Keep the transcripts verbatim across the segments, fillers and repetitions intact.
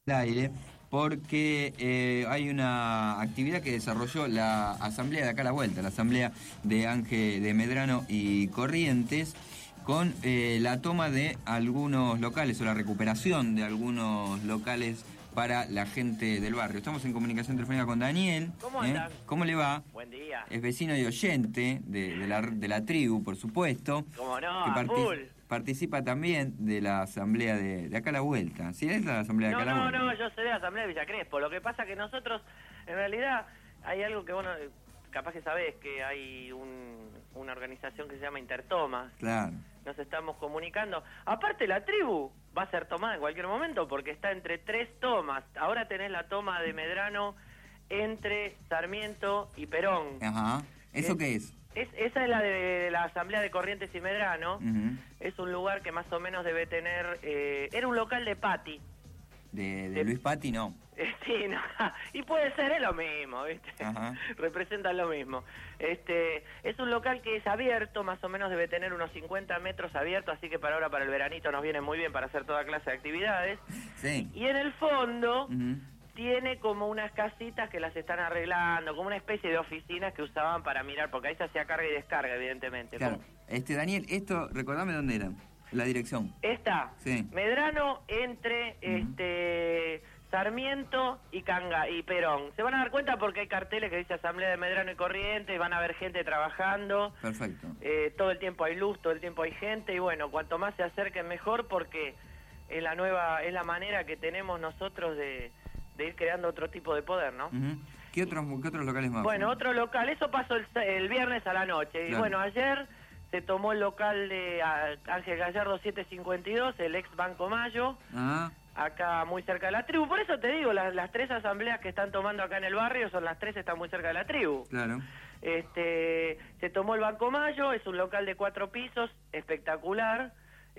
Aire porque eh, hay una actividad que desarrolló la asamblea de acá a la vuelta, la asamblea de Ángel de Medrano y Corrientes, con eh, la toma de algunos locales o la recuperación de algunos locales para la gente del barrio. Estamos en comunicación telefónica con Daniel. ¿Cómo ¿eh? andan? ¿Cómo le va? Buen día. Es vecino y oyente de, de, la, de la tribu, por supuesto. ¿Cómo no? Que A partic- full. participa también de la asamblea de, de acá a la vuelta. ¿Sí es la asamblea de No, acá a la no, vuelta? no, yo soy de la Asamblea de Villa Crespo. Lo que pasa que nosotros, en realidad, hay algo que, bueno, capaz que sabés, que hay un, una organización que se llama Intertomas. Claro. Nos estamos comunicando. Aparte, la tribu va a ser tomada en cualquier momento porque está entre tres tomas. Ahora tenés la toma de Medrano entre Sarmiento y Perón. Ajá. ¿Eso Eh, qué es? Es, esa es la de la Asamblea de Corrientes y Medrano. Uh-huh. Es un lugar que más o menos debe tener... Eh, era un local de Patti. De, de de- Luis Patti, no. Eh, sí, no, y puede ser, es lo mismo, ¿viste? Ajá. Representan lo mismo. Este, es un local que es abierto, más o menos debe tener unos cincuenta metros abiertos, así que para ahora, para el veranito, nos viene muy bien para hacer toda clase de actividades. Sí. Y en el fondo... Uh-huh. tiene como unas casitas que las están arreglando, como una especie de oficinas que usaban para mirar, porque ahí se hacía carga y descarga, evidentemente. Claro. Como- Este, Daniel, esto, recordame dónde era, la dirección. Está Sí. Medrano entre este Sarmiento y Canga y Perón. Se van a dar cuenta porque hay carteles que dice Asamblea de Medrano y Corrientes, van a ver gente trabajando. Perfecto. Eh, todo el tiempo hay luz, todo el tiempo hay gente y bueno, cuanto más se acerquen mejor porque es la nueva, es la manera que tenemos nosotros de, de ir creando otro tipo de poder, ¿no? Uh-huh. ¿Qué, otros, ¿Qué otros locales más? Bueno, otro local, eso pasó el, el viernes a la noche. Y Claro. bueno, ayer se tomó el local de a, Ángel Gallardo setecientos cincuenta y dos, el ex Banco Mayo, Ah, acá muy cerca de la tribu. Por eso te digo, las, las tres asambleas que están tomando acá en el barrio, son las tres están muy cerca de la tribu. claro. Este, se tomó el Banco Mayo, es un local de cuatro pisos, espectacular.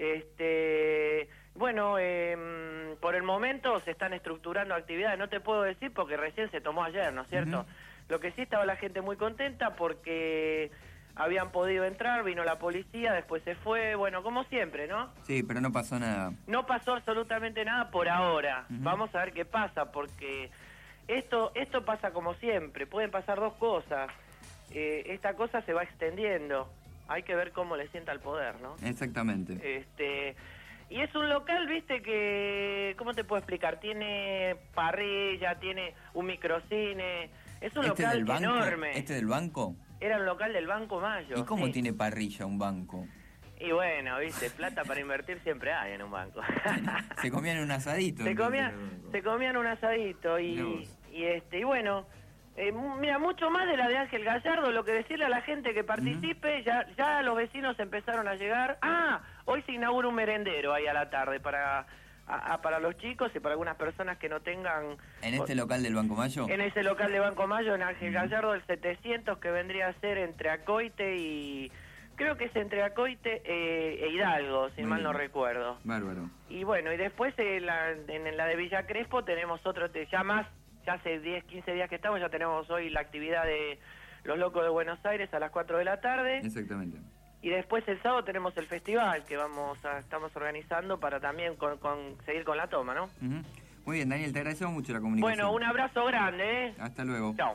Este, bueno, eh, por el momento se están estructurando actividades, no te puedo decir porque recién se tomó ayer, ¿no es cierto? Ujú. Lo que sí, estaba la gente muy contenta porque habían podido entrar, vino la policía, después se fue, bueno, como siempre, ¿no? Sí, pero no pasó nada. No pasó absolutamente nada por ahora. Ujú. Vamos a ver qué pasa, porque esto esto pasa como siempre. Pueden pasar dos cosas. Eh, esta cosa se va extendiendo. Hay que ver cómo le sienta el poder, ¿no? Exactamente. Este y es un local, viste, que ¿cómo te puedo explicar? Tiene parrilla, tiene un microcine. Es un ¿Este local del banco? enorme. ¿Este del banco? Era un local del Banco Mayo. ¿Y cómo sí. tiene parrilla un banco? Y bueno, viste, plata para invertir siempre hay en un banco. Se comían un asadito. se entonces, comían el banco. se comían un asadito Mirá y, vos. y este y bueno, eh, mu- mira, mucho más de la de Ángel Gallardo, lo que decirle a la gente que participe, ya ya los vecinos empezaron a llegar. Ah, hoy se inaugura un merendero ahí a la tarde para a- a- para los chicos y para algunas personas que no tengan ¿En este local del Banco Mayo? en ese local de Banco Mayo, en Ángel Gallardo, el setecientos, que vendría a ser entre Acoite y... Creo que es entre Acoite eh, e Hidalgo, si Muy mal bien. no recuerdo. Bárbaro. Y bueno, y después en la, en la de Villa Crespo tenemos otro, te- ya más, ya hace diez, quince días que estamos, ya tenemos hoy la actividad de Los Locos de Buenos Aires a las cuatro de la tarde. Exactamente. Y después el sábado tenemos el festival que vamos a, estamos organizando para también con, con- seguir con la toma, ¿no? Ujú. Muy bien, Daniel, te agradecemos mucho la comunicación. Bueno, un abrazo grande, ¿eh? Hasta luego. Chao.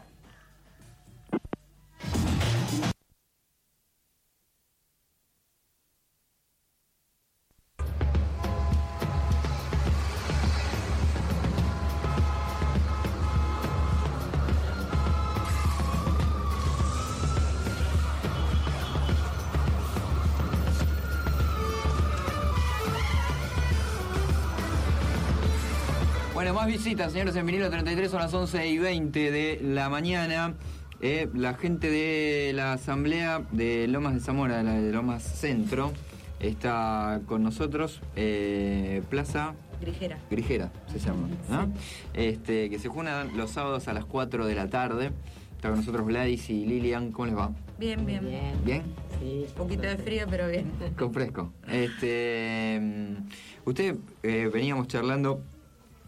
Bueno, más visitas, señores, en vinilo treinta y tres, son las once y veinte de la mañana. Eh, la gente de la asamblea de Lomas de Zamora, la de Lomas Centro, está con nosotros. eh, Plaza Grijera. Grijera se llama, ¿no? Este, que se juntan los sábados a las cuatro de la tarde. Está con nosotros Gladys y Lilian. ¿Cómo les va? Bien, bien. Bien. ¿Bien? Sí. Un poquito de frío, pero bien. Con fresco. Este, mm, usted, eh, veníamos charlando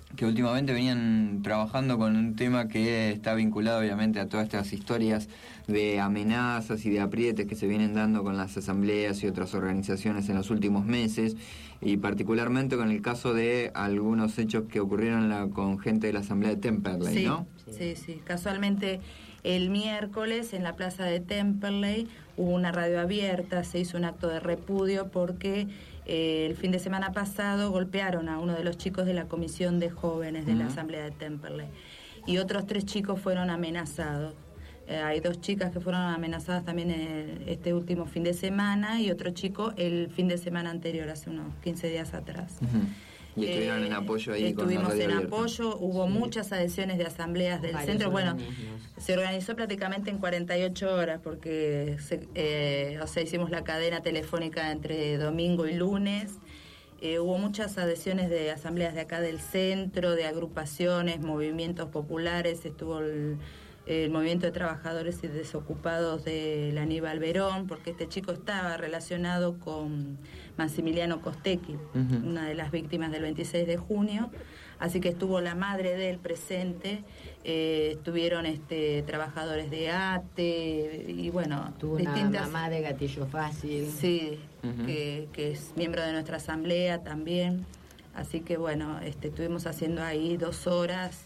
que últimamente venían trabajando con un tema que está vinculado obviamente a todas estas historias de amenazas y de aprietes que se vienen dando con las asambleas y otras organizaciones en los últimos meses, y particularmente con el caso de algunos hechos que ocurrieron la, con gente de la asamblea de Temperley, sí, ¿no? Sí, sí. Casualmente el miércoles en la plaza de Temperley hubo una radio abierta, se hizo un acto de repudio porque eh, el fin de semana pasado golpearon a uno de los chicos de la comisión de jóvenes de uh-huh. la asamblea de Temperley y otros tres chicos fueron amenazados. Eh, hay dos chicas que fueron amenazadas también el, este último fin de semana y otro chico el fin de semana anterior, hace unos quince días atrás. Uh-huh. Y estuvieron eh, en apoyo ahí. Estuvimos con en abierta. apoyo, hubo sí. muchas adhesiones de asambleas del Varios centro. Bueno, se organizó prácticamente en cuarenta y ocho horas porque se, eh, o sea, hicimos la cadena telefónica entre domingo y lunes. Eh, hubo muchas adhesiones de asambleas de acá del centro, de agrupaciones, movimientos populares. Estuvo el, el movimiento de trabajadores y desocupados del Aníbal Verón, porque este chico estaba relacionado con Maximiliano Costecchi, uh-huh. una de las víctimas del veintiséis de junio, así que estuvo la madre de él presente, eh, estuvieron este, trabajadores de A T E y bueno, tuvo distintas... una mamá de Gatillo Fácil. Sí, uh-huh. que, que es miembro de nuestra asamblea también, así que bueno, este, estuvimos haciendo ahí dos horas,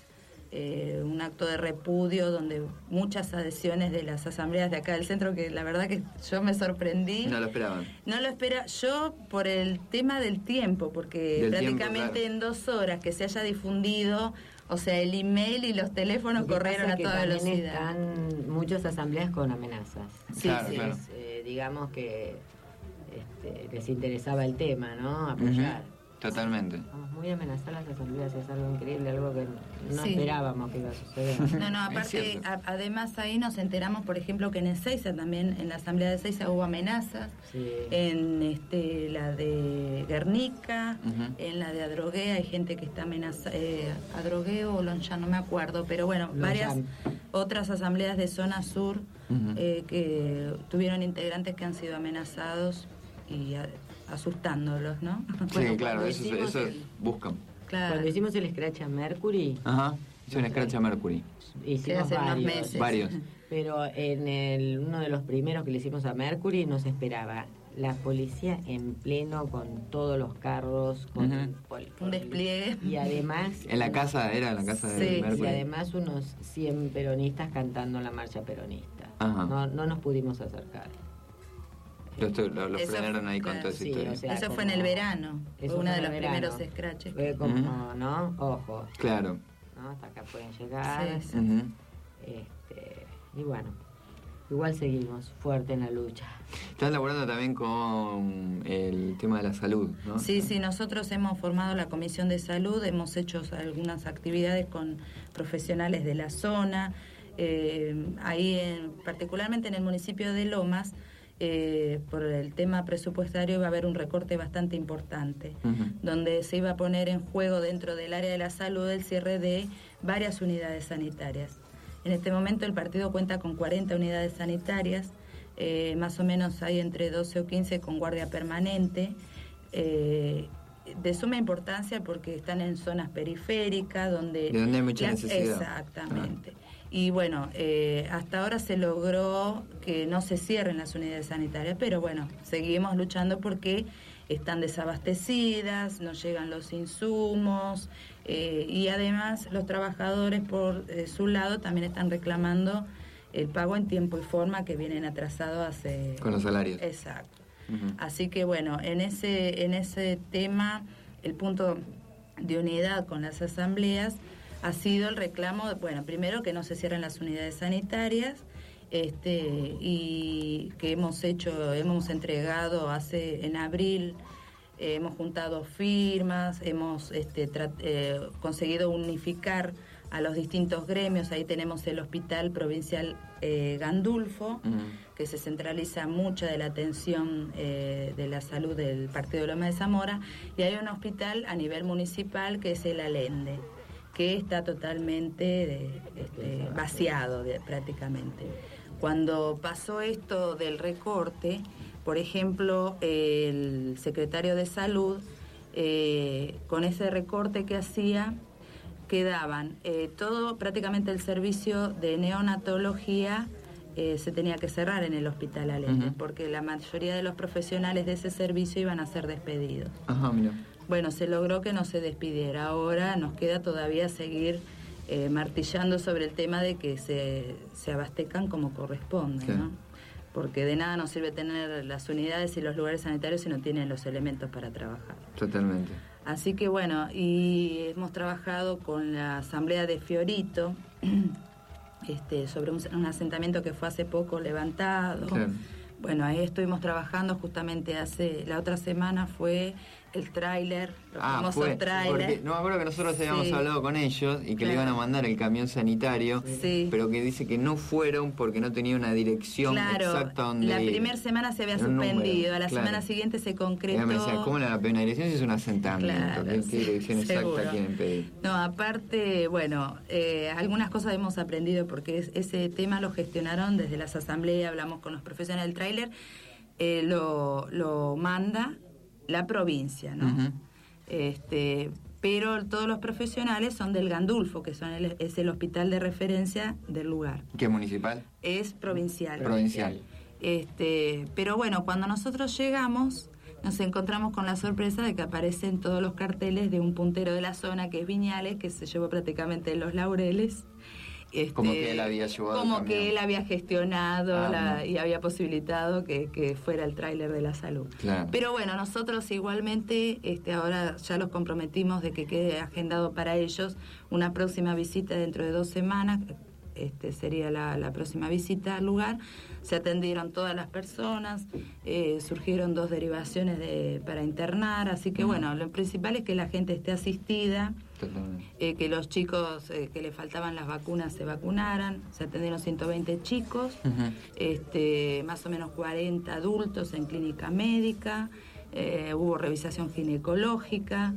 Eh, un acto de repudio donde muchas adhesiones de las asambleas de acá del centro, que la verdad que yo me sorprendí. No lo esperaban. No lo espera yo por el tema del tiempo, porque del prácticamente tiempo, claro. en dos horas que se haya difundido, o sea, el email y los teléfonos corrieron a toda velocidad. Están muchas asambleas con amenazas. Sí, claro, sí. Claro. Es, eh, digamos que este, les interesaba el tema, ¿no? Apoyar. Uh-huh. Totalmente. Estamos muy amenazadas las asambleas, es algo increíble, algo que no sí. esperábamos que iba a suceder. No, no, aparte, a, además ahí nos enteramos, por ejemplo, que en Ezeiza también, en la asamblea de Ezeiza hubo amenazas, sí. en este la de Guernica, uh-huh. en la de Adrogué hay gente que está amenazada, eh, Adrogué o Lonchán, no me acuerdo, pero bueno, Lonchán. Varias otras asambleas de zona sur uh-huh. eh, que tuvieron integrantes que han sido amenazados y a, asustándolos, ¿no? Sí, bueno, claro, eso, eso el, buscan. Claro. Cuando hicimos el Scratch a Mercury... Ajá, hizo un Scratch a Mercury. Hicimos hace varios, unos meses. Varios. Pero en el, uno de los primeros que le hicimos a Mercury nos esperaba la policía en pleno con todos los carros, con uh-huh. pol- un despliegue. Y además... En la casa, era en la casa sí, de Mercury. Y además unos cien peronistas cantando la marcha peronista. Ajá. No, no nos pudimos acercar. Los lo, lo frenaron ahí con claro, toda esa sí, historia. O sea, eso como, fue en el verano. Fue uno de los verano. primeros scratches. Fue como, uh-huh. ¿no? Ojo. Claro. ¿No? Hasta acá pueden llegar. Sí, sí. Uh-huh. Este, y bueno, igual seguimos fuerte en la lucha. Están laburando también con el tema de la salud, ¿no? Sí, sí, nosotros hemos formado la Comisión de Salud, hemos hecho algunas actividades con profesionales de la zona. Eh, ahí, en, particularmente en el municipio de Lomas, Eh, por el tema presupuestario va a haber un recorte bastante importante, uh-huh. donde se iba a poner en juego dentro del área de la salud el cierre de varias unidades sanitarias. En este momento el partido cuenta con cuarenta unidades sanitarias, eh, más o menos hay entre doce o quince con guardia permanente, eh, de suma importancia porque están en zonas periféricas donde, de donde hay mucha la, necesidad. Exactamente. Ah. Y bueno, eh, hasta ahora se logró que no se cierren las unidades sanitarias, pero bueno, seguimos luchando porque están desabastecidas, no llegan los insumos eh, y además los trabajadores por eh, su lado también están reclamando el pago en tiempo y forma que vienen atrasados hace... Con los salarios. Exacto. Uh-huh. Así que bueno, en ese, en ese tema, el punto de unidad con las asambleas ha sido el reclamo, bueno, primero que no se cierren las unidades sanitarias, este, y que hemos hecho, hemos entregado hace en abril, eh, hemos juntado firmas, hemos este, tra- eh, conseguido unificar a los distintos gremios. Ahí tenemos el Hospital Provincial eh, Gandulfo, uh-huh. que se centraliza mucha de la atención eh, de la salud del Partido de Loma de Zamora, y hay un hospital a nivel municipal que es el Allende, que está totalmente de, este, vaciado de, prácticamente. Cuando pasó esto del recorte, por ejemplo, el secretario de Salud, eh, con ese recorte que hacía, quedaban eh, todo, prácticamente el servicio de neonatología eh, se tenía que cerrar en el Hospital Allende, uh-huh. porque la mayoría de los profesionales de ese servicio iban a ser despedidos. Ajá, mira. Bueno, se logró que no se despidiera. Ahora nos queda todavía seguir eh, martillando sobre el tema de que se, se abastezcan como corresponde, sí. ¿no? Porque de nada nos sirve tener las unidades y los lugares sanitarios si no tienen los elementos para trabajar. Totalmente. Así que bueno, y hemos trabajado con la Asamblea de Fiorito este, sobre un, un asentamiento que fue hace poco levantado. Claro. Bueno, ahí estuvimos trabajando justamente hace, la otra semana fue el tráiler, los ah, famosos tráiler. No me acuerdo que nosotros habíamos sí. hablado con ellos y que claro. le iban a mandar el camión sanitario, sí. pero que dice que no fueron porque no tenía una dirección claro, exacta donde la ir. primera semana se había suspendido, número, a la claro. semana siguiente se concretó. Y me decía, ¿cómo la primera dirección si es un asentamiento? Claro, ¿Qué, sí, qué dirección seguro. exacta quieren pedir? No, aparte, bueno, eh, algunas cosas hemos aprendido porque es, ese tema lo gestionaron desde las asambleas, hablamos con los profesionales del tráiler, eh, lo, lo manda la provincia, ¿no? Uh-huh. Este, pero todos los profesionales son del Gandulfo, que son el, es el hospital de referencia del lugar. ¿Qué municipal? Es provincial. Provincial. Este, pero bueno, cuando nosotros llegamos, nos encontramos con la sorpresa de que aparecen todos los carteles de un puntero de la zona, que es Viñales, que se llevó prácticamente los laureles. Este, como que él había llevado como que él había gestionado ah, la, no. y había posibilitado que, que fuera el tráiler de la salud. Claro. Pero bueno, nosotros igualmente este, ahora ya los comprometimos de que quede agendado para ellos una próxima visita dentro de dos semanas. Este sería la, la próxima visita al lugar. Se atendieron todas las personas, eh, surgieron dos derivaciones de, para internar, así que uh-huh. bueno, lo principal es que la gente esté asistida, eh, que los chicos eh, que le faltaban las vacunas se vacunaran. Se atendieron ciento veinte chicos, uh-huh. este, más o menos cuarenta adultos en clínica médica, eh, hubo revisación ginecológica,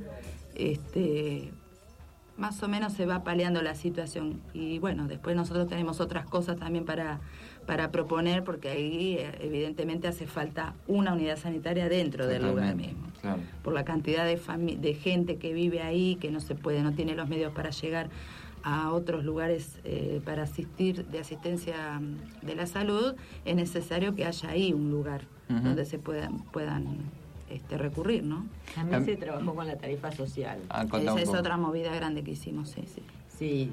este... más o menos se va paliando la situación. Y bueno, después nosotros tenemos otras cosas también para, para proponer, porque ahí evidentemente hace falta una unidad sanitaria dentro del lugar mismo. Claro. Por la cantidad de, fami- de gente que vive ahí, que no se puede, no tiene los medios para llegar a otros lugares eh, para asistir, de asistencia de la salud, es necesario que haya ahí un lugar uh-huh. donde se puedan, puedan Este, recurrir, ¿no? También se trabajó con la tarifa social. Ah, Esa es otra movida grande que hicimos, sí, sí. Sí,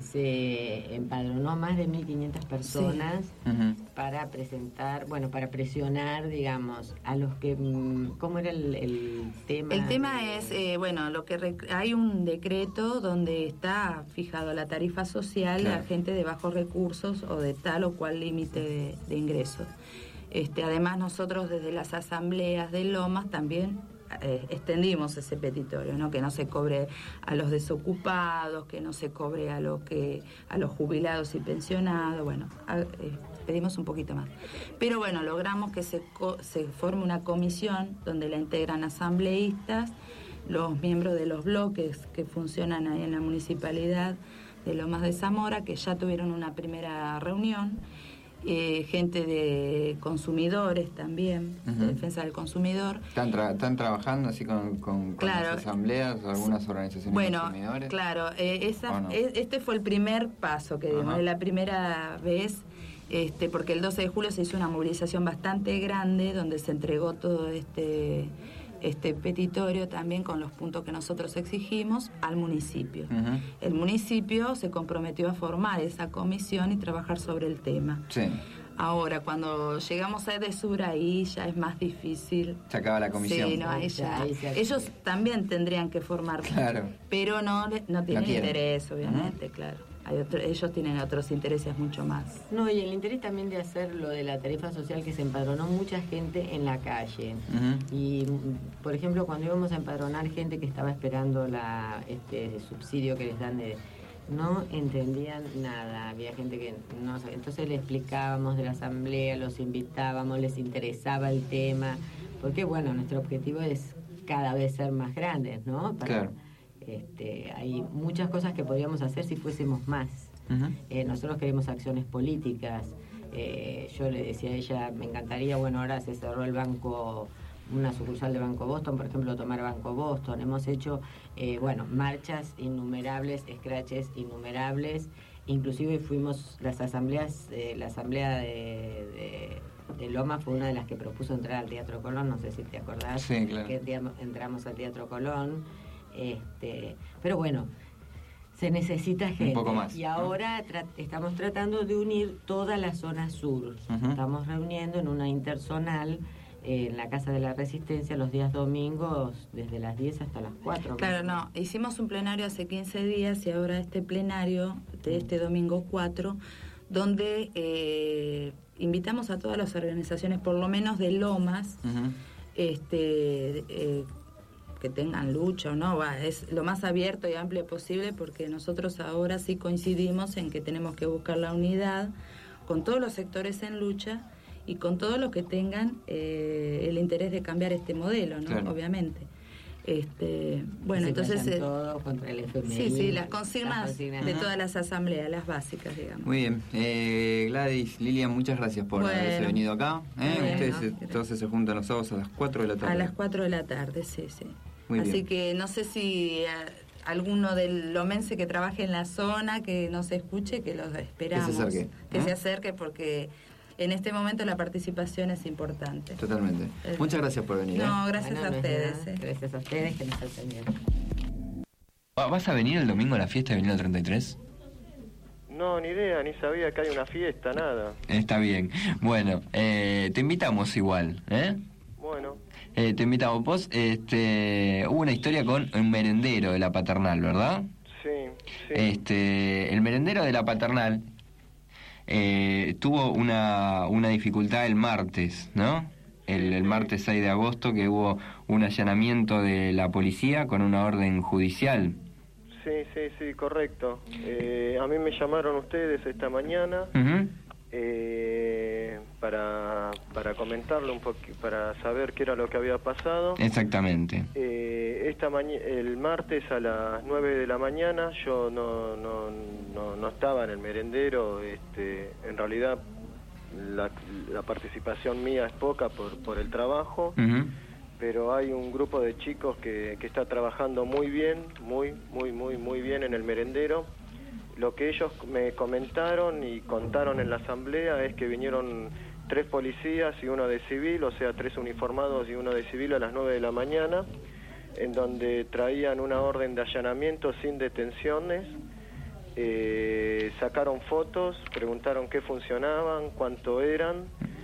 se empadronó más de mil quinientas personas sí. uh-huh. para presentar, bueno, para presionar, digamos, a los que... ¿Cómo era el, el tema? El tema de... es, eh, bueno, lo que rec- hay un decreto donde está fijado la tarifa social claro. a gente de bajos recursos o de tal o cual límite de, de ingresos. Este, además nosotros desde las asambleas de Lomas también eh, extendimos ese petitorio, ¿no? Que no se cobre a los desocupados, que no se cobre a los que a los jubilados y pensionados, bueno, a, eh, pedimos un poquito más. Pero bueno, logramos que se, co- se forme una comisión donde la integran asambleístas, los miembros de los bloques que funcionan ahí en la municipalidad de Lomas de Zamora, que ya tuvieron una primera reunión. Eh, gente de consumidores también, uh-huh. de defensa del consumidor. ¿Están, tra- están trabajando así con, con, con claro. las asambleas, algunas organizaciones bueno, de consumidores? Claro, eh, esa, no? es, este fue el primer paso que dimos, uh-huh. la primera vez, este, porque el doce de julio se hizo una movilización bastante grande donde se entregó todo este... este petitorio también con los puntos que nosotros exigimos al municipio. Uh-huh. El municipio se comprometió a formar esa comisión y trabajar sobre el tema. Sí. Ahora, cuando llegamos a Edesur, ahí ya es más difícil. Se acaba la comisión. Sí, no, ahí ya. Ellos también tendrían que formar. Claro. Pero no, no tienen no interés, obviamente, uh-huh. claro. Hay otro, ellos tienen otros intereses mucho más. No, y el interés también de hacer lo de la tarifa social, que se empadronó mucha gente en la calle. Uh-huh. Y, por ejemplo, cuando íbamos a empadronar gente que estaba esperando la este subsidio que les dan de... no entendían nada, había gente que no sabía. Entonces le explicábamos de la asamblea, los invitábamos, les interesaba el tema, porque bueno, nuestro objetivo es cada vez ser más grandes, ¿no? Para, claro. Este, hay muchas cosas que podríamos hacer si fuésemos más. Uh-huh. Eh, nosotros queremos acciones políticas. Eh, yo le decía a ella, me encantaría, bueno, ahora se cerró el banco una sucursal de Banco Boston, por ejemplo, tomar Banco Boston. Hemos hecho, eh, bueno, marchas innumerables, scratches innumerables. Inclusive fuimos, las asambleas, eh, la asamblea de, de, de Loma fue una de las que propuso entrar al Teatro Colón, no sé si te acordás, sí, claro. que entramos al Teatro Colón. Este, pero bueno, se necesita gente. Un poco más. Y ahora tra estamos tratando de unir toda la zona sur. Uh-huh. Estamos reuniendo en una interzonal eh, en la Casa de la Resistencia los días domingos desde las diez hasta las cuatro. Claro, no, hicimos un plenario hace quince días y ahora este plenario de este domingo cuatro, donde eh, invitamos a todas las organizaciones, por lo menos de Lomas, uh-huh. este... Eh, que tengan lucha o no, va, es lo más abierto y amplio posible, porque nosotros ahora sí coincidimos en que tenemos que buscar la unidad con todos los sectores en lucha y con todos los que tengan eh, el interés de cambiar este modelo, ¿no? Claro. Obviamente. Este, bueno, entonces eh, todos contra el F M I, sí, sí, las consignas, las consignas de todas las asambleas, las básicas, digamos. Muy bien, eh, Gladys, Lilian, muchas gracias por bueno, haberse venido acá. ¿eh? Bueno, Ustedes entonces se juntan los sábados a las cuatro de la tarde. A las cuatro de la tarde, sí, sí. Muy Así bien. que no sé si a, alguno del lomense que trabaje en la zona, que nos escuche, que los esperamos. Que se acerque. Que ¿eh? se acerque, porque en este momento la participación es importante. Totalmente. El... Muchas gracias por venir. No, ¿eh? gracias bueno, a ustedes. Eh. Gracias a ustedes que nos atendieron. ¿Vas a venir el domingo a la fiesta de Vinilo treinta y tres? No, ni idea, ni sabía que hay una fiesta, nada. Está bien. Bueno, eh, te invitamos igual, ¿eh? Bueno. Eh, te invitamos. Vos, este, hubo una historia con un merendero de la Paternal, ¿verdad? Sí, sí. Este, el merendero de la Paternal eh, tuvo una, una dificultad el martes, ¿no? El, el martes seis de agosto, que hubo un allanamiento de la policía con una orden judicial. Sí, sí, sí, correcto. Eh, a mí me llamaron ustedes esta mañana. Uh-huh. Eh, para para comentarlo un poquito, para saber qué era lo que había pasado. Exactamente. Eh, esta mañana, el martes a las nueve de la mañana, yo no no, no no estaba en el merendero. Este, en realidad la, la participación mía es poca por por el trabajo. Uh-huh. Pero hay un grupo de chicos que que está trabajando muy bien, muy muy muy muy bien en el merendero. Lo que ellos me comentaron y contaron en la asamblea es que vinieron tres policías y uno de civil, o sea, tres uniformados y uno de civil a las nueve de la mañana, en donde traían una orden de allanamiento sin detenciones, eh, sacaron fotos, preguntaron qué funcionaban, cuánto eran,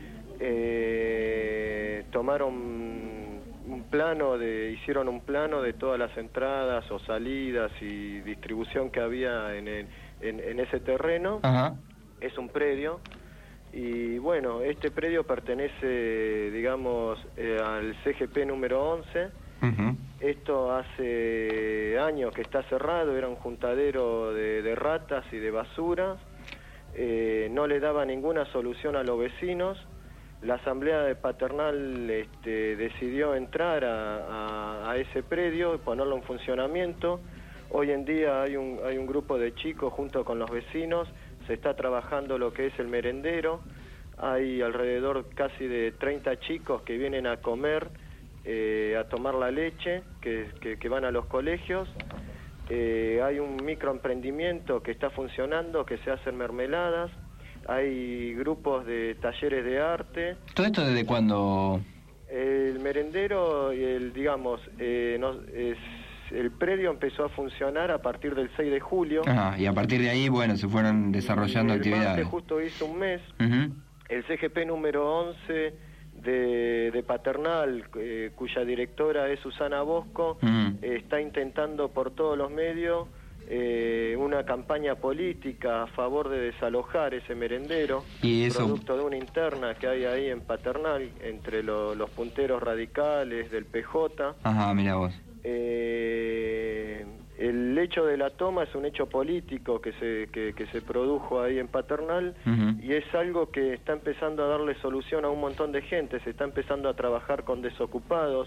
eh, tomaron un plano de, hicieron un plano de todas las entradas o salidas y distribución que había en el En, en ese terreno. Ajá. Es un predio y bueno, este predio pertenece, digamos, eh, al C G P número once. Uh-huh. Esto hace años que está cerrado, era un juntadero de, de ratas y de basura, eh, no le daba ninguna solución a los vecinos. La asamblea de Paternal este, decidió entrar a, a, a ese predio y ponerlo en funcionamiento. Hoy en día hay un, hay un grupo de chicos junto con los vecinos, se está trabajando lo que es el merendero, hay alrededor casi de treinta chicos que vienen a comer, eh, a tomar la leche, que, que, que van a los colegios, eh, hay un microemprendimiento que está funcionando, que se hacen mermeladas, hay grupos de talleres de arte. ¿Todo esto desde cuándo? El merendero, el, digamos, eh, no, es... el predio empezó a funcionar a partir del seis de julio. Ajá, y a partir de ahí, bueno, se fueron desarrollando el actividades. El martes justo hizo un mes. Uh-huh. El C G P número once de, de Paternal, eh, cuya directora es Susana Bosco, uh-huh. eh, está intentando por todos los medios eh, una campaña política a favor de desalojar ese merendero, ¿Y eso? producto de una interna que hay ahí en Paternal entre lo, los punteros radicales del P J. Ajá, mira vos. Eh, el hecho de la toma es un hecho político que se que, que se produjo ahí en Paternal. Uh-huh. Y es algo que está empezando a darle solución a un montón de gente, se está empezando a trabajar con desocupados,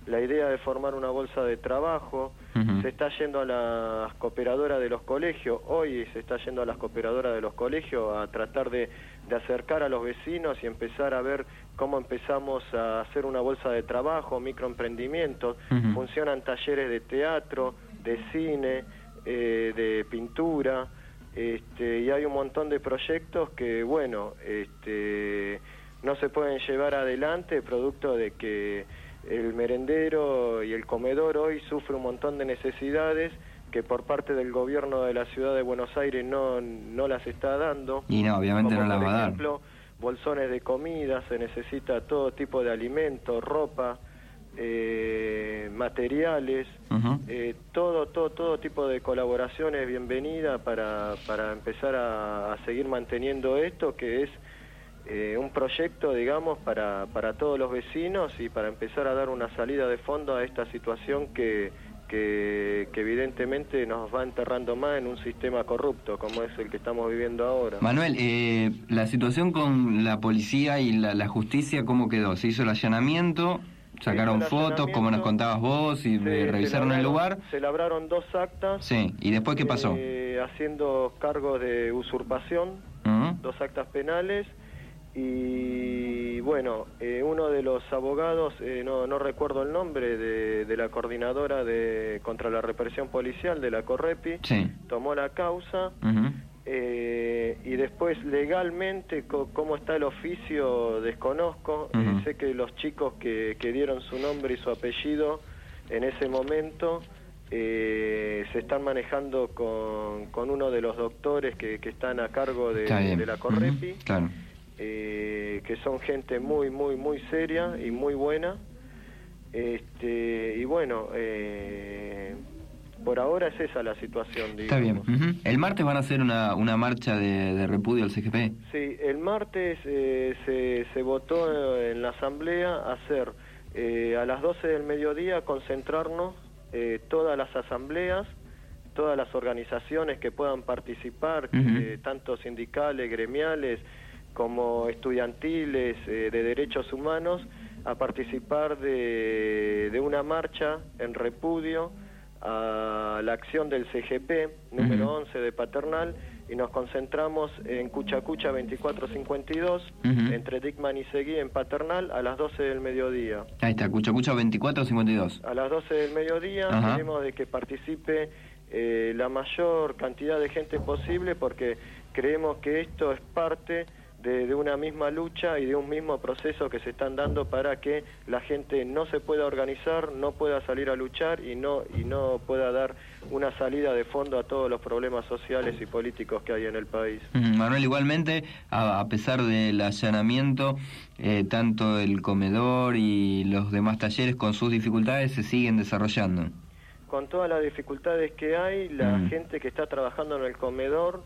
la idea de formar una bolsa de trabajo, uh-huh. se está yendo a las cooperadoras de los colegios, hoy se está yendo a las cooperadoras de los colegios a tratar de, de acercar a los vecinos y empezar a ver cómo empezamos a hacer una bolsa de trabajo, microemprendimientos, uh-huh. funcionan talleres de teatro, de cine, eh, de pintura, este, y hay un montón de proyectos que, bueno, este, no se pueden llevar adelante producto de que el merendero y el comedor hoy sufre un montón de necesidades que por parte del gobierno de la ciudad de Buenos Aires no, no las está dando. Y no, obviamente como no las va a dar. Por ejemplo, bolsones de comida, se necesita todo tipo de alimentos, ropa, eh, materiales, uh-huh. eh, todo, todo, todo tipo de colaboraciones bienvenida para, para empezar a, a seguir manteniendo esto, que es Eh, un proyecto, digamos, para, para todos los vecinos y para empezar a dar una salida de fondo a esta situación que, que, que evidentemente nos va enterrando más en un sistema corrupto como es el que estamos viviendo ahora. Manuel, eh, la situación con la policía y la, la justicia, ¿cómo quedó? ¿Se hizo el allanamiento? ¿Sacaron el fotos, como nos contabas vos, y se, revisaron se labraron, el lugar? Se labraron dos actas. Sí, ¿y después qué pasó? Eh, haciendo cargos de usurpación, uh-huh. dos actas penales. Y bueno, eh, uno de los abogados, eh, no, no recuerdo el nombre, de, de la coordinadora de contra la represión policial de la Correpi, sí. tomó la causa, uh-huh. eh, y después legalmente co- cómo está el oficio desconozco, uh-huh. eh, sé que los chicos que, que dieron su nombre y su apellido en ese momento eh, se están manejando con, con uno de los doctores que, que están a cargo de, de la Correpi. Uh-huh. Claro. Eh, que son gente muy, muy, muy seria y muy buena. Este, y bueno, eh, por ahora es esa la situación, digamos. Está bien. Uh-huh. ¿El martes van a hacer una, una marcha de, de repudio al C G P? Sí, el martes eh, se, se votó en la asamblea hacer eh, a las doce del mediodía concentrarnos eh, todas las asambleas, todas las organizaciones que puedan participar, uh-huh. eh, tanto sindicales, gremiales, como estudiantiles, eh, de derechos humanos, a participar de, de una marcha en repudio a la acción del C G P, número uh-huh. once de Paternal, y nos concentramos en Cuchacucha veinticuatro cincuenta y dos, uh-huh. entre Dickman y Seguí en Paternal, a las doce del mediodía. Ahí está, Cuchacucha veinticuatro cincuenta y dos. A las doce del mediodía uh-huh. queremos de que participe eh, la mayor cantidad de gente posible, porque creemos que esto es parte De, de una misma lucha y de un mismo proceso que se están dando para que la gente no se pueda organizar, no pueda salir a luchar y no y no pueda dar una salida de fondo a todos los problemas sociales y políticos que hay en el país. Manuel, igualmente, a, a pesar del allanamiento, eh, tanto el comedor y los demás talleres con sus dificultades se siguen desarrollando. Con todas las dificultades que hay, la mm. gente que está trabajando en el comedor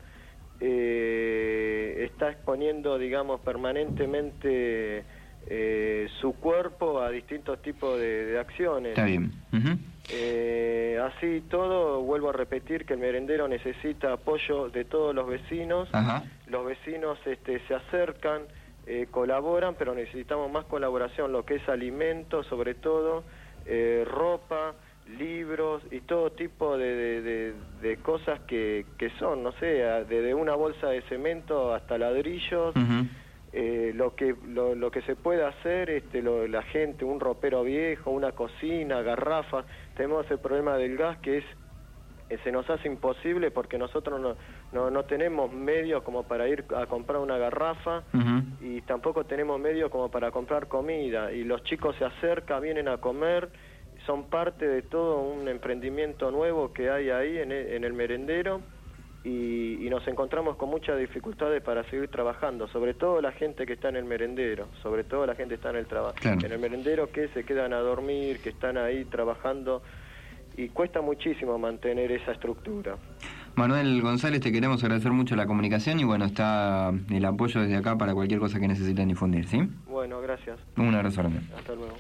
Eh, está exponiendo, digamos, permanentemente eh, su cuerpo a distintos tipos de, de acciones. Está bien. Uh-huh. Eh, así todo, vuelvo a repetir que el merendero necesita apoyo de todos los vecinos. Ajá. Los vecinos este, se acercan, eh, colaboran, pero necesitamos más colaboración, lo que es alimentos, sobre todo, eh, ropa, libros y todo tipo de, de, de, de cosas que, que son, no sé, desde una bolsa de cemento hasta ladrillos, uh-huh. eh, lo que lo, lo que se puede hacer, este, lo, la gente, un ropero viejo, una cocina, garrafas. Tenemos el problema del gas que es eh, se nos hace imposible porque nosotros no, no, no tenemos medios como para ir a comprar una garrafa, uh-huh. y tampoco tenemos medios como para comprar comida, y los chicos se acercan, vienen a comer, son parte de todo un emprendimiento nuevo que hay ahí en el, en el merendero, y, y nos encontramos con muchas dificultades para seguir trabajando, sobre todo la gente que está en el merendero, sobre todo la gente que está en el trabajo, claro. en el merendero, que se quedan a dormir, que están ahí trabajando, y cuesta muchísimo mantener esa estructura. Manuel González, te queremos agradecer mucho la comunicación y bueno, está el apoyo desde acá para cualquier cosa que necesiten difundir, ¿sí? Bueno, gracias. Un abrazo grande. Hasta luego.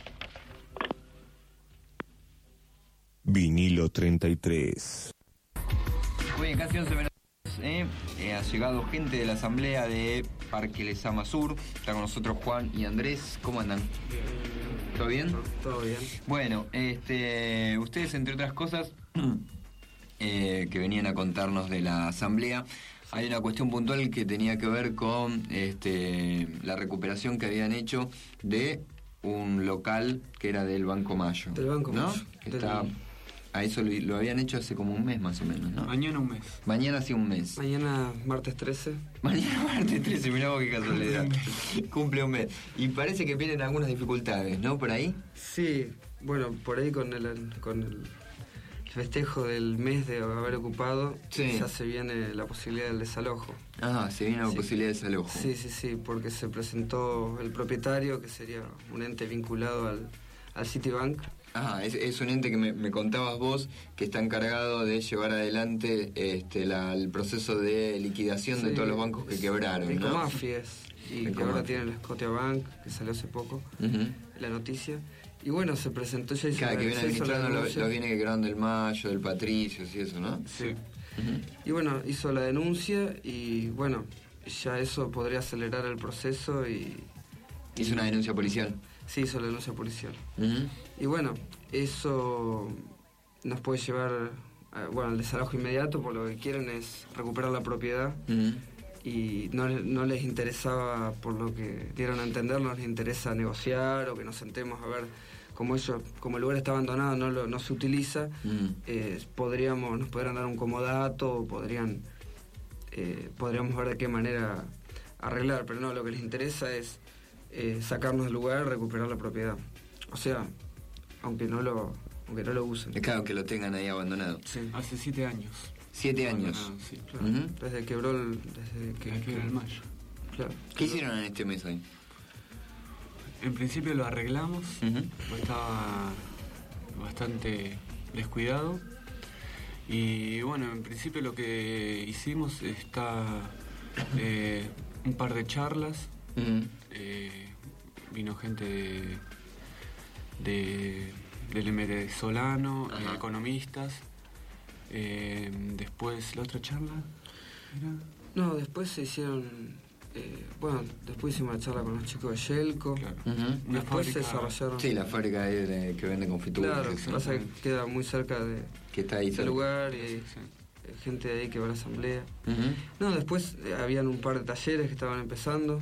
Vinilo treinta y tres. Muy bien, casi once minutos. ¿eh? Eh, ha llegado gente de la asamblea de Parque Lezama Sur. Está con nosotros Juan y Andrés. ¿Cómo andan? ¿Todo bien? bien? Todo bien. Bueno, este, ustedes, entre otras cosas, eh, que venían a contarnos de la asamblea, hay una cuestión puntual que tenía que ver con este, la recuperación que habían hecho de un local que era del Banco Mayo. Del Banco ¿no? Mayo. Que Del... está, a eso lo, lo habían hecho hace como un mes más o menos, ¿no? Mañana un mes. Mañana hace un mes. Mañana, martes trece. Mañana martes trece, mirá vos qué casualidad. Cumple un mes. Y parece que vienen algunas dificultades, ¿no? Por ahí. Sí, bueno, por ahí con el, con el festejo del mes de haber ocupado, sí. ya se viene la posibilidad del desalojo. Ah, se viene la sí. posibilidad de desalojo. Sí, sí, sí, porque se presentó el propietario, que sería un ente vinculado al, al Citibank. Ah, es, es un ente que me, me contabas vos, que está encargado de llevar adelante este, la, el proceso de liquidación sí, de todos los bancos que quebraron, ¿no? Ecomafi es, y que ahora tiene el Scotiabank, que salió hace poco, uh-huh. la noticia. Y bueno, se presentó ya hizo Claro, la, que viene administrando los lo viene que quedaron del Mayo, del Patricio y eso, ¿no? Sí. Uh-huh. Y bueno, hizo la denuncia y bueno, ya eso podría acelerar el proceso y... ¿Hizo una denuncia policial? Sí, hizo la denuncia policial. Uh-huh. Y bueno, eso nos puede llevar a, bueno, al desalojo inmediato, por lo que quieren es recuperar la propiedad. Uh-huh. Y no, no les interesaba, por lo que dieron a entender, no les interesa negociar o que nos sentemos a ver cómo ellos, como el lugar está abandonado, no, lo, no se utiliza, uh-huh. eh, podríamos, nos podrían dar un comodato, podrían, eh, podríamos ver de qué manera arreglar, pero no, lo que les interesa es eh, sacarnos del lugar, recuperar la propiedad. O sea, aunque no lo, aunque no lo usen. Es claro que lo tengan ahí abandonado. Sí. Hace siete años. Siete años. Ah, sí, claro. Uh-huh. Desde que quebró el... Desde que, desde que quebró el Mayo. Claro. ¿Qué hicieron en este mes ahí? En principio lo arreglamos, uh-huh. pues estaba bastante descuidado. Y bueno, en principio lo que hicimos está eh, un par de charlas. Uh-huh. Eh, vino gente de, de del M D Solano, uh-huh. eh, economistas. Eh, después, ¿la otra charla era? No, después se hicieron... Eh, bueno, después hicimos una charla con los chicos de Yelco. Claro. Uh-huh. Después fábrica... se desarrollaron... Sí, la fábrica de, de, que vende confituras. Claro, que pasa que queda muy cerca de que está ahí ese lugar y hay sí. gente de ahí que va a la asamblea. Uh-huh. No, después eh, habían un par de talleres que estaban empezando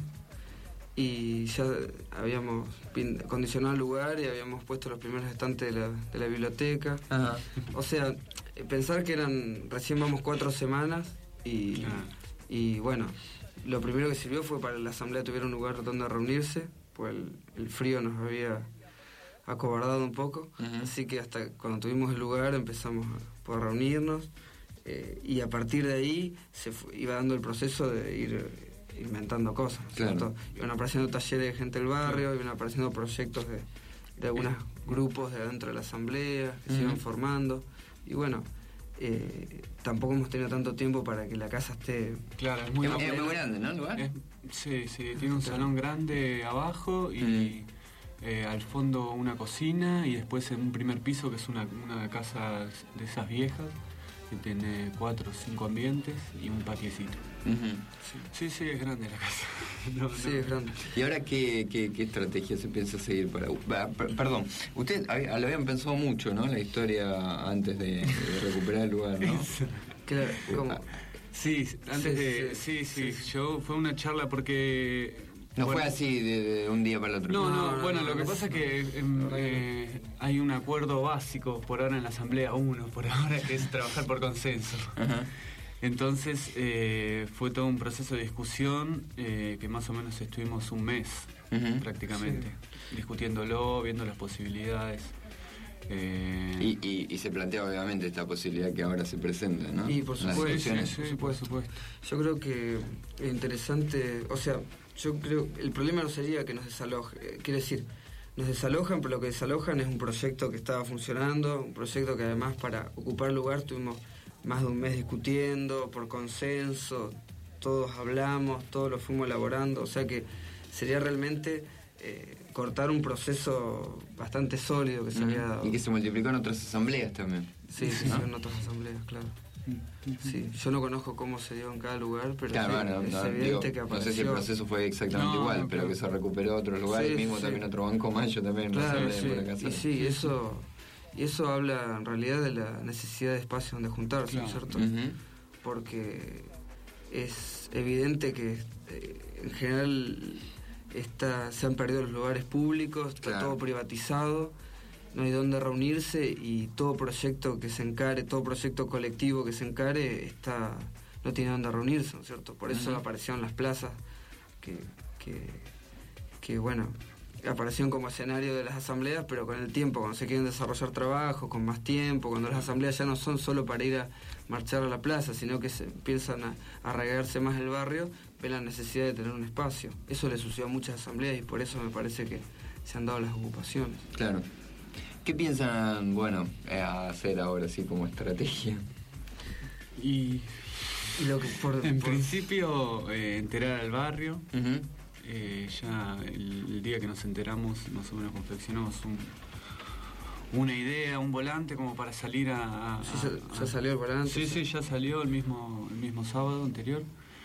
y ya habíamos pin- condicionado el lugar y habíamos puesto los primeros estantes de la, de la biblioteca. Uh-huh. O sea... Pensar que eran, recién vamos cuatro semanas y, claro. y bueno, lo primero que sirvió fue para que la asamblea tuviera un lugar donde reunirse, pues el, el frío nos había acobardado un poco, uh-huh. así que hasta cuando tuvimos el lugar empezamos a poder reunirnos eh, y a partir de ahí se fue, iba dando el proceso de ir inventando cosas, claro. Iban apareciendo talleres de gente del barrio, claro. iban apareciendo proyectos de, de algunos grupos de dentro de la asamblea que uh-huh. se iban formando. Y bueno, eh, tampoco hemos tenido tanto tiempo para que la casa esté... Claro, es muy, es, es muy grande, ¿no? ¿El lugar? Es, sí, sí, tiene un salón grande abajo y mm. eh, al fondo una cocina y después en un primer piso que es una, una casa de esas viejas que tiene cuatro o cinco ambientes y un patiecito. Uh-huh. Sí, sí, sí, es grande la casa. No, sí, no. es grande. ¿Y ahora qué, qué, qué estrategia se piensa seguir para...? Perdón, usted había, lo habían pensado mucho, ¿no? La historia antes de, de recuperar el lugar, ¿no? Claro, ¿cómo? Sí, antes sí, de... Sí, sí, sí, sí, yo... Fue una charla porque... No bueno, fue así de, de un día para el otro. No, no, no, no bueno, no, lo que no, pasa no, es que eh, eh, hay un acuerdo básico por ahora en la Asamblea, uno por ahora, que es trabajar por consenso. Uh-huh. Entonces eh, fue todo un proceso de discusión eh, que más o menos estuvimos un mes uh-huh. prácticamente, sí. discutiéndolo, viendo las posibilidades. Eh... Y, y, y se plantea obviamente esta posibilidad que ahora se presenta, ¿no? Y por supuesto, sí, sí, sí, por supuesto. Yo creo que es interesante, o sea, yo creo el problema no sería que nos desalojen, quiere decir, nos desalojan, pero lo que desalojan es un proyecto que estaba funcionando, un proyecto que además para ocupar lugar tuvimos más de un mes discutiendo, por consenso, todos hablamos, todos lo fuimos elaborando, o sea que sería realmente eh, cortar un proceso bastante sólido que se uh-huh. había dado. Y que se multiplicó en otras asambleas también. Sí, sí, ¿no? sí, en otras asambleas, claro. Sí, yo no conozco cómo se dio en cada lugar, pero claro, sí, bueno, es no, evidente digo, que apareció. No sé si el proceso fue exactamente no, igual, no, pero claro. que se recuperó otro lugar, Sí, y mismo sí. también otro Banco Mayo también. Claro, no sé, sí, por acá y cerca. sí, eso, y eso habla en realidad de la necesidad de espacio donde juntarse, ¿no es Claro. cierto? Uh-huh. Porque es evidente que eh, en general está, se han perdido los lugares públicos, está Claro. todo privatizado, no hay dónde reunirse y todo proyecto que se encare, todo proyecto colectivo que se encare está no tiene dónde reunirse, ¿no es cierto? Por eso Uh-huh. aparecieron las plazas que, que, que bueno, aparecieron como escenario de las asambleas, pero con el tiempo, cuando se quieren desarrollar trabajos, con más tiempo, cuando las asambleas ya no son solo para ir a marchar a la plaza, sino que se empiezan a, a arraigarse más el barrio, ven la necesidad de tener un espacio. Eso le sucedió a muchas asambleas y por eso me parece que se han dado las ocupaciones. Claro. ¿Qué piensan, bueno, eh, hacer ahora sí como estrategia? Y Y lo que por, en por- principio eh, enterar al barrio. Uh-huh. Eh, ya el, el día que nos enteramos, más o menos confeccionamos un, una idea, un volante como para salir a... a- Sí, ya, a- ya salió el volante. Sí, sí, ya salió el mismo, el mismo sábado anterior.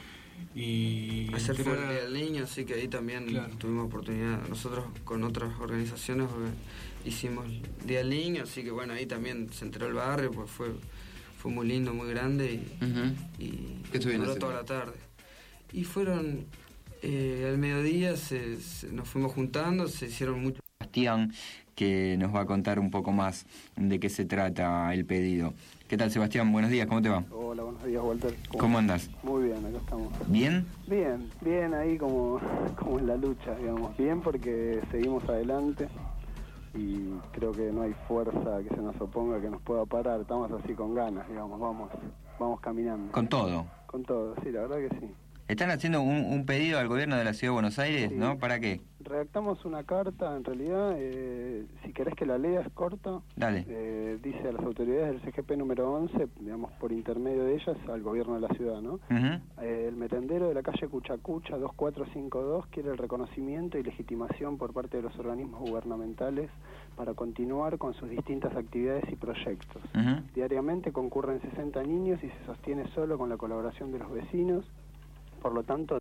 Y Ayer fue enterar el a- Día del Niño, así que ahí también Claro. tuvimos oportunidad. Nosotros con otras organizaciones eh, hicimos el Día del Niño, así que bueno, ahí también se enteró el barrio, pues fue fue muy lindo, muy grande y, Uh-huh. y ¿Qué estuvieron duró haciendo? toda la tarde. Y fueron, eh, al mediodía se, se- nos fuimos juntando, se hicieron muchos... Sebastián, que nos va a contar un poco más de qué se trata el pedido. ¿Qué tal, Sebastián? Buenos días, ¿cómo te va? Hola, buenos días, Walter. ¿Cómo andás? Muy bien, acá estamos. ¿Bien? Bien, bien ahí como, como en la lucha, digamos. Bien porque seguimos adelante y creo que no hay fuerza que se nos oponga, que nos pueda parar. Estamos así con ganas, digamos, vamos vamos caminando. Con todo. Con todo, sí, la verdad que sí. Están haciendo un, un pedido al gobierno de la Ciudad de Buenos Aires, Sí. ¿no? ¿Para qué? Redactamos una carta, en realidad, eh, si querés que la leas corta, Dale. eh, dice a las autoridades del C G P número once, digamos, por intermedio de ellas, al gobierno de la ciudad, ¿no? Uh-huh. Eh, el merendero de la calle Cuchacucha dos cuatro cinco dos quiere el reconocimiento y legitimación por parte de los organismos gubernamentales para continuar con sus distintas actividades y proyectos. Uh-huh. Diariamente concurren sesenta niños y se sostiene solo con la colaboración de los vecinos. Por lo tanto,